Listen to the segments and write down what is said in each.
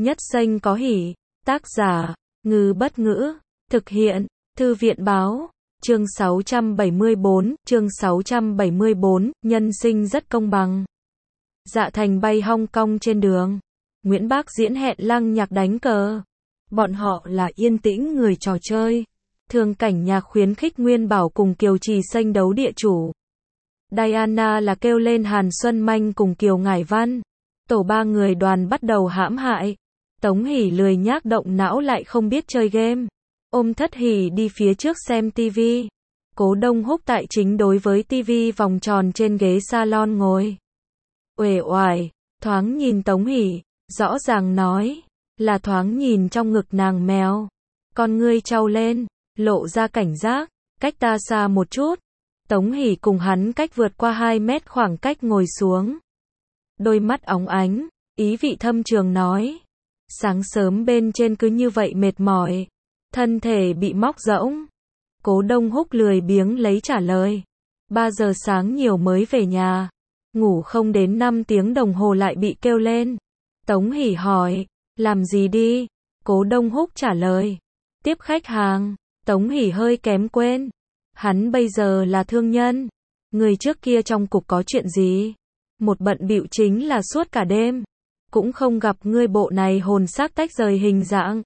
Nhất Xanh có hỉ. Tác giả, Ngư Bất Ngữ. Thực hiện, Thư viện Báo. Chương 674, nhân sinh rất công bằng. Dạ Thành bay Hong Kong trên đường. Nguyễn Bác diễn hẹn Lăng Nhạc đánh cờ. Bọn họ là yên tĩnh người trò chơi. Thường cảnh nhạc khuyến khích Nguyên Bảo cùng Kiều Trì Xanh đấu địa chủ. Diana là kêu lên Hàn Xuân Manh cùng Kiều Ngải Văn. Tổ ba người đoàn bắt đầu hãm hại. Tống Hỷ lười nhác động não lại không biết chơi game. Ôm Thất Hỷ đi phía trước xem tivi. Cố Đông Húc tại chính đối với tivi vòng tròn trên ghế salon ngồi. Uể oải, thoáng nhìn Tống Hỷ, rõ ràng nói, là thoáng nhìn trong ngực nàng mèo. Con ngươi trao lên, lộ ra cảnh giác, cách ta xa một chút. Tống Hỷ cùng hắn cách vượt qua 2 mét khoảng cách ngồi xuống. Đôi mắt óng ánh, ý vị thâm trường nói. Sáng sớm bên trên cứ như vậy mệt mỏi. Thân thể bị móc rỗng. Cố Đông Húc lười biếng lấy trả lời. 3 giờ sáng nhiều mới về nhà. Ngủ không đến 5 tiếng đồng hồ lại bị kêu lên. Tống Hỷ hỏi, làm gì đi? Cố Đông Húc trả lời, tiếp khách hàng. Tống Hỷ hơi kém quên. Hắn bây giờ là thương nhân. Người trước kia trong cục có chuyện gì? Một bận bịu chính là suốt cả đêm. Cũng không gặp ngươi bộ này hồn xác tách rời hình dạng.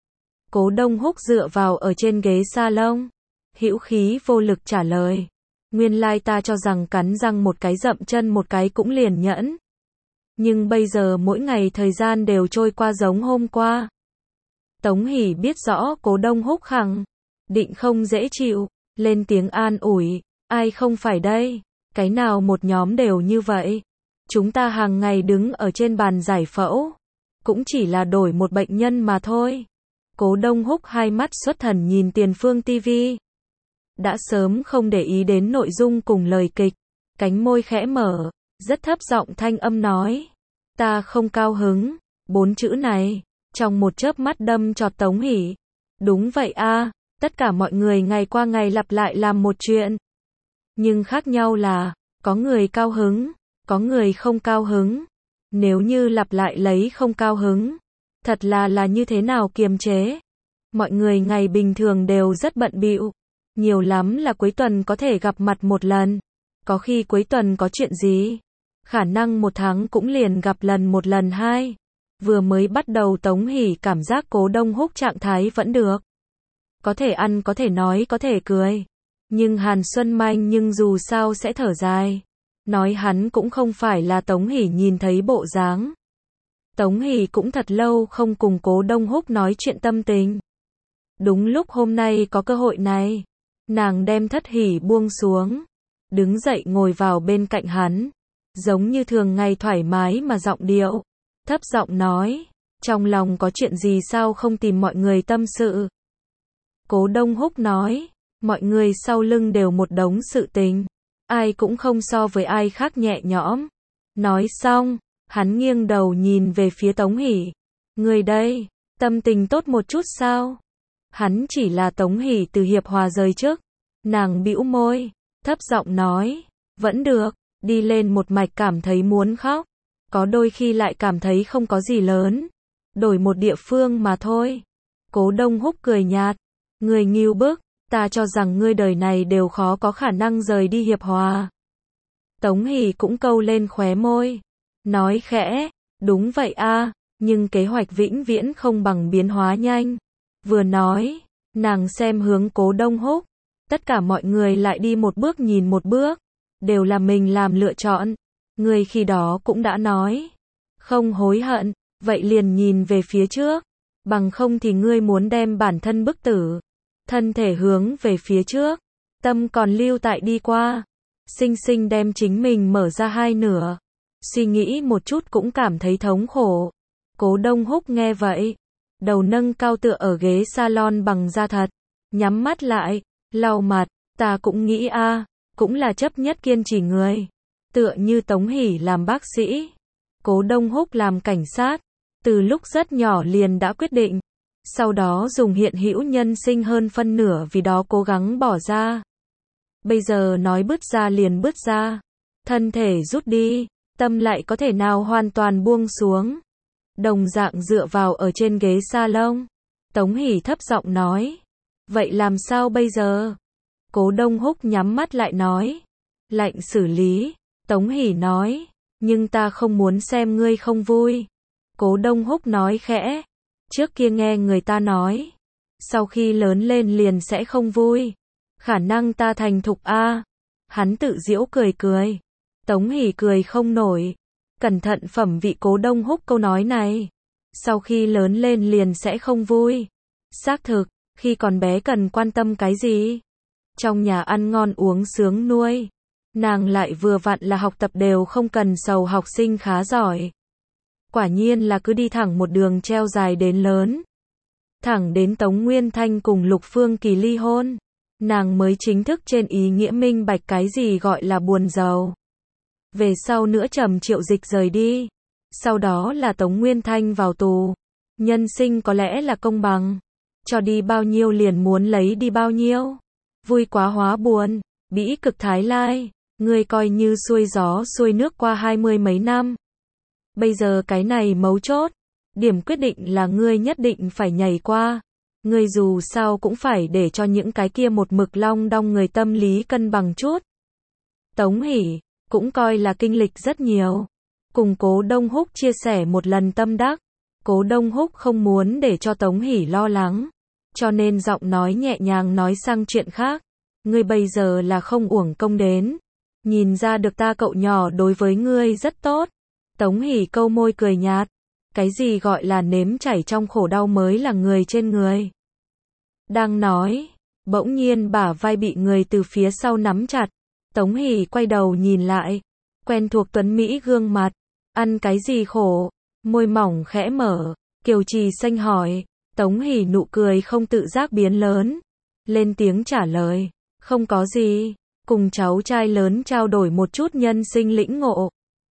Cố Đông Húc dựa vào ở trên ghế salon. Hữu khí vô lực trả lời. Nguyên lai ta cho rằng cắn răng một cái dậm chân một cái cũng liền nhẫn. Nhưng bây giờ mỗi ngày thời gian đều trôi qua giống hôm qua. Tống Hỷ biết rõ Cố Đông Húc khẳng định không dễ chịu, lên tiếng an ủi, ai không phải đây, cái nào một nhóm đều như vậy. Chúng ta hàng ngày đứng ở trên bàn giải phẫu, cũng chỉ là đổi một bệnh nhân mà thôi. Cố Đông Húc hai mắt xuất thần nhìn tiền phương tivi. Đã sớm không để ý đến nội dung cùng lời kịch, cánh môi khẽ mở, rất thấp giọng thanh âm nói. Ta không cao hứng, 4 chữ này, trong một chớp mắt đâm chọt Tống Hỷ. Đúng vậy a, tất cả mọi người ngày qua ngày lặp lại làm một chuyện. Nhưng khác nhau là, có người cao hứng, có người không cao hứng. Nếu như lặp lại lấy không cao hứng, thật là như thế nào kiềm chế. Mọi người ngày bình thường đều rất bận bịu. Nhiều lắm là cuối tuần có thể gặp mặt một lần. Có khi cuối tuần có chuyện gì, khả năng 1 tháng cũng liền gặp một lần 2. Vừa mới bắt đầu Tống Hỷ cảm giác Cố Đông Húc trạng thái vẫn được. Có thể ăn, có thể nói, có thể cười. Nhưng Hàn Xuân Manh nhưng dù sao sẽ thở dài. Nói hắn cũng không phải là Tống Hỷ nhìn thấy bộ dáng. Tống Hỷ cũng thật lâu không cùng Cố Đông Húc nói chuyện tâm tình. Đúng lúc hôm nay có cơ hội này, nàng đem Thất Hỷ buông xuống, đứng dậy ngồi vào bên cạnh hắn, giống như thường ngày thoải mái mà giọng điệu, thấp giọng nói, trong lòng có chuyện gì sao không tìm mọi người tâm sự. Cố Đông Húc nói, mọi người sau lưng đều một đống sự tình, ai cũng không so với ai khác nhẹ nhõm. Nói xong, hắn nghiêng đầu nhìn về phía Tống Hỷ. Người đây, tâm tình tốt một chút sao? Hắn chỉ là Tống Hỷ từ hiệp hòa rời trước. Nàng bĩu môi, thấp giọng nói, vẫn được, đi lên một mạch cảm thấy muốn khóc. Có đôi khi lại cảm thấy không có gì lớn. Đổi một địa phương mà thôi. Cố Đông Húc cười nhạt. Người ngưu bức, ta cho rằng ngươi đời này đều khó có khả năng rời đi hiệp hòa. Tống Hỷ cũng câu lên khóe môi. Nói khẽ, đúng vậy a, nhưng kế hoạch vĩnh viễn không bằng biến hóa nhanh. Vừa nói, nàng xem hướng Cố Đông Húc. Tất cả mọi người lại đi một bước nhìn một bước. Đều là mình làm lựa chọn. Người khi đó cũng đã nói. Không hối hận, vậy liền nhìn về phía trước. Bằng không thì ngươi muốn đem bản thân bức tử. Thân thể hướng về phía trước. Tâm còn lưu tại đi qua. Sinh sinh đem chính mình mở ra hai nửa. Suy nghĩ một chút cũng cảm thấy thống khổ. Cố Đông Húc nghe vậy. Đầu nâng cao tựa ở ghế salon bằng da thật. Nhắm mắt lại, lau mặt. Ta cũng nghĩ cũng là chấp nhất kiên trì người. Tựa như Tống Hỷ làm bác sĩ, Cố Đông Húc làm cảnh sát. Từ lúc rất nhỏ liền đã quyết định. Sau đó dùng hiện hữu nhân sinh hơn phân nửa vì đó cố gắng bỏ ra. Bây giờ nói bứt ra liền bứt ra. Thân thể rút đi, tâm lại có thể nào hoàn toàn buông xuống. đồng dạng dựa vào ở trên ghế salon. Tống Hỷ thấp giọng nói, vậy làm sao bây giờ? Cố Đông Húc nhắm mắt lại nói, lạnh xử lý. Tống Hỷ nói, nhưng ta không muốn xem ngươi không vui. Cố Đông Húc nói khẽ, trước kia nghe người ta nói, sau khi lớn lên liền sẽ không vui. Khả năng ta thành thục a. Hắn tự giễu cười cười. Tống Hỷ cười không nổi. Cẩn thận phẩm vị Cố Đông Húc câu nói này. Sau khi lớn lên liền sẽ không vui. Xác thực, khi còn bé cần quan tâm cái gì? Trong nhà ăn ngon uống sướng nuôi. Nàng lại vừa vặn là học tập đều không cần sầu học sinh khá giỏi. Quả nhiên là cứ đi thẳng một đường treo dài đến lớn. Thẳng đến Tống Nguyên Thanh cùng Lục Phương Kỳ ly hôn. Nàng mới chính thức trên ý nghĩa minh bạch cái gì gọi là buồn giàu. Về sau nữa Trầm Triệu Dịch rời đi. Sau đó là Tống Nguyên Thanh vào tù. Nhân sinh có lẽ là công bằng. Cho đi bao nhiêu liền muốn lấy đi bao nhiêu. Vui quá hóa buồn. Bĩ cực Thái Lai. Ngươi coi như xuôi gió xuôi nước qua 20 mấy năm. Bây giờ cái này mấu chốt. Điểm quyết định là ngươi nhất định phải nhảy qua. Ngươi dù sao cũng phải để cho những cái kia một mực long đong người tâm lý cân bằng chút. Tống Hỷ cũng coi là kinh lịch rất nhiều. Cùng Cố Đông Húc chia sẻ một lần tâm đắc. Cố Đông Húc không muốn để cho Tống Hỷ lo lắng. Cho nên giọng nói nhẹ nhàng nói sang chuyện khác. Ngươi bây giờ là không uổng công đến. Nhìn ra được ta cậu nhỏ đối với ngươi rất tốt. Tống Hỷ câu môi cười nhạt. Cái gì gọi là nếm chảy trong khổ đau mới là người trên người. Đang nói, bỗng nhiên bả vai bị người từ phía sau nắm chặt. Tống Hỷ quay đầu nhìn lại. Quen thuộc tuấn Mỹ gương mặt. Ăn cái gì khổ? Môi mỏng khẽ mở. Kiều Trì Xanh hỏi. Tống Hỷ nụ cười không tự giác biến lớn. Lên tiếng trả lời. Không có gì. Cùng cháu trai lớn trao đổi một chút nhân sinh lĩnh ngộ.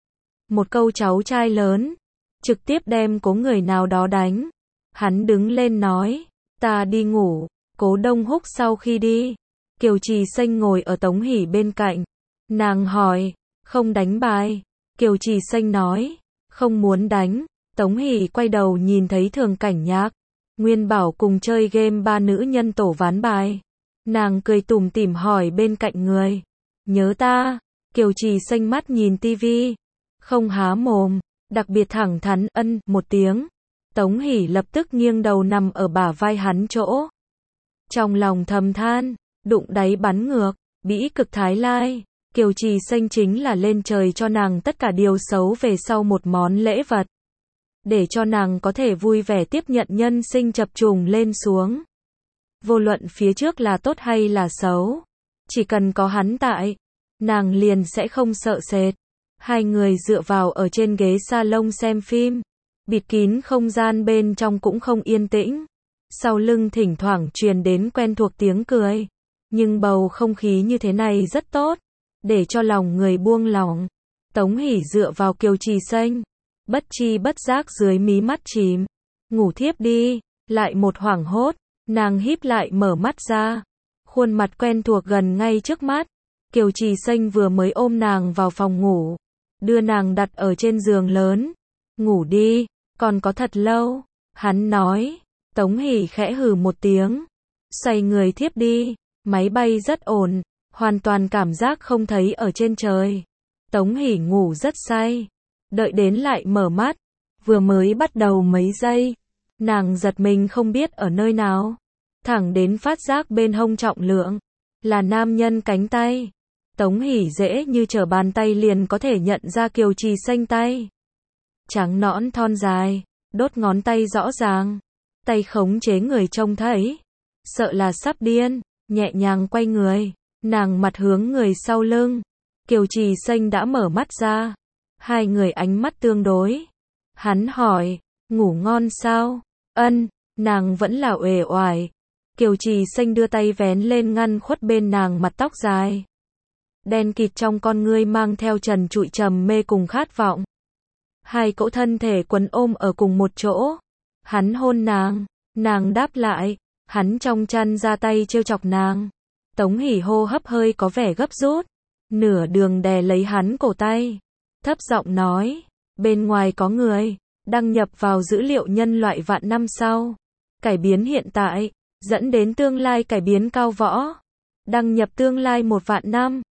Một câu cháu trai lớn. Trực tiếp đem cố người nào đó đánh. Hắn đứng lên nói. Ta đi ngủ. Cố Đông Húc sau khi đi. Kiều Trì Xanh ngồi ở Tống Hỷ bên cạnh. Nàng hỏi. Không đánh bài. Kiều Trì Xanh nói. Không muốn đánh. Tống Hỷ quay đầu nhìn thấy Thường Cảnh Nhạc. Nguyên Bảo cùng chơi game ba nữ nhân tổ ván bài. Nàng cười tủm tỉm hỏi bên cạnh người. Nhớ ta. Kiều Trì Xanh mắt nhìn tivi. Không há mồm. Đặc biệt thẳng thắn ân một tiếng. Tống Hỷ lập tức nghiêng đầu nằm ở bả vai hắn chỗ. Trong lòng thầm than. Đụng đáy bắn ngược. Bĩ cực Thái Lai. Kiều Trì Xanh chính là lên trời cho nàng tất cả điều xấu về sau một món lễ vật. Để cho nàng có thể vui vẻ tiếp nhận nhân sinh chập trùng lên xuống. Vô luận phía trước là tốt hay là xấu. Chỉ cần có hắn tại. Nàng liền sẽ không sợ sệt. Hai người dựa vào ở trên ghế salon xem phim. Bịt kín không gian bên trong cũng không yên tĩnh. Sau lưng thỉnh thoảng truyền đến quen thuộc tiếng cười. Nhưng bầu không khí như thế này rất tốt. Để cho lòng người buông lỏng. Tống Hỷ dựa vào Kiều Trì Xanh. Bất chi bất giác dưới mí mắt chìm. Ngủ thiếp đi. Lại một hoảng hốt. Nàng híp lại mở mắt ra. Khuôn mặt quen thuộc gần ngay trước mắt. Kiều Trì Xanh vừa mới ôm nàng vào phòng ngủ. Đưa nàng đặt ở trên giường lớn. Ngủ đi. Còn có thật lâu. Hắn nói. Tống Hỷ khẽ hừ một tiếng. Xoay người thiếp đi. Máy bay rất ổn. Hoàn toàn cảm giác không thấy ở trên trời. Tống Hỷ ngủ rất say. Đợi đến lại mở mắt. Vừa mới bắt đầu mấy giây. Nàng giật mình không biết ở nơi nào. Thẳng đến phát giác bên hông trọng lượng. Là nam nhân cánh tay. Tống Hỷ dễ như trở bàn tay liền có thể nhận ra Kiều Trì Xanh tay. Trắng nõn thon dài. Đốt ngón tay rõ ràng. Tay khống chế người trông thấy. Sợ là sắp điên. Nhẹ nhàng quay người. Nàng mặt hướng người sau lưng. Kiều Trì Xanh đã mở mắt ra. Hai người ánh mắt tương đối. Hắn hỏi. Ngủ ngon sao? Ân. Nàng vẫn là uể oải. Kiều Trì Xanh đưa tay vén lên ngăn khuất bên nàng mặt tóc dài. Đen kịt trong con ngươi mang theo trần trụi trầm mê cùng khát vọng. Hai cỗ thân thể quấn ôm ở cùng một chỗ. Hắn hôn nàng. Nàng đáp lại. Hắn trong chăn ra tay trêu chọc nàng. Tống Hỷ hô hấp hơi có vẻ gấp rút. Nửa đường đè lấy hắn cổ tay. Thấp giọng nói. Bên ngoài có người. đăng nhập vào dữ liệu nhân loại vạn năm sau. Cải biến hiện tại, dẫn đến tương lai cải biến cao võ. Đăng nhập tương lai 1 vạn năm.